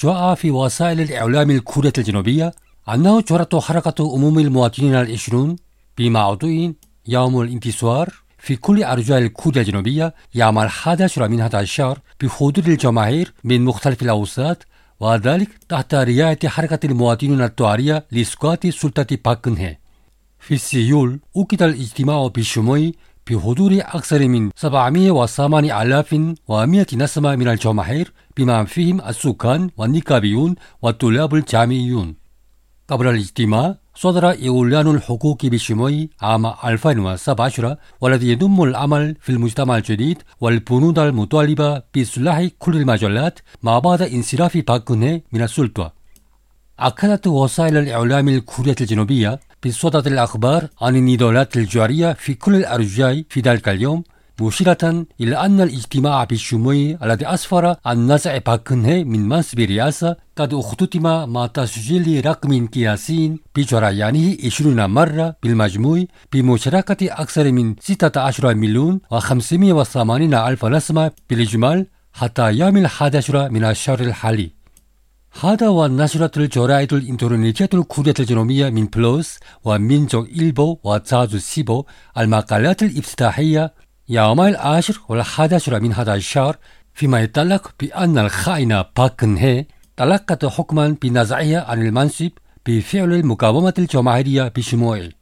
جاء في وسائل الإعلام الكورية الجنوبية أنه جرت حركة أمم المواطنين العشرون بموضوع يوم الانتصار في كل أرجاء الكوريا الجنوبية يوم 11 من هذا الشهر بحضور الجماهير من مختلف الأوساط، وذلك تحت رعاية حركة المواطنين الثورية لإسقاط سلطة باك كون هي. في سيول أُكد الاجتماع بشمول بحضور أكثر من 708,100 نسمة من الجماهير بما فيهم السكان والنقابيون والطلاب الجامعيون. قبل الاجتماع صدر إعلان الحقوق بشمول عام 2017 والذي يضم العمل في المجتمع الجديد والبنود المطالبة بإصلاح كل المجالات ما بعد انصراف باك كون هي من السلطة. أكدت وسائل الإعلام الكورية الجنوبية بصدد الأخبار عن النضالات الجارية في كل الأرجاء في ذلك اليوم، مشيرة إلى أن الاجتماع بالشمول الذي أسفر عن نزع باك كون هي من منصب الرئاسة قد اختتم مع تسجيل رقم قياسي بجريانه 20 مرة بالمجموع بمشاركة أكثر من 16,580,000 نسمة بالإجمال حتى يوم 11 من الشهر الحالي. هذا ونشرت الجرائد الإلكترونية الكورية الجنوبية من بلوس ومنجوك إلبو وزازو سيبو المقالات الافتتاحية يوم 10 و11 من هذا الشهر فيما يتعلق بأن الخائنة باك كون هي تلقت حكما بنزعها عن المنصب بفعل المقاومة الجماهيرية بشمول.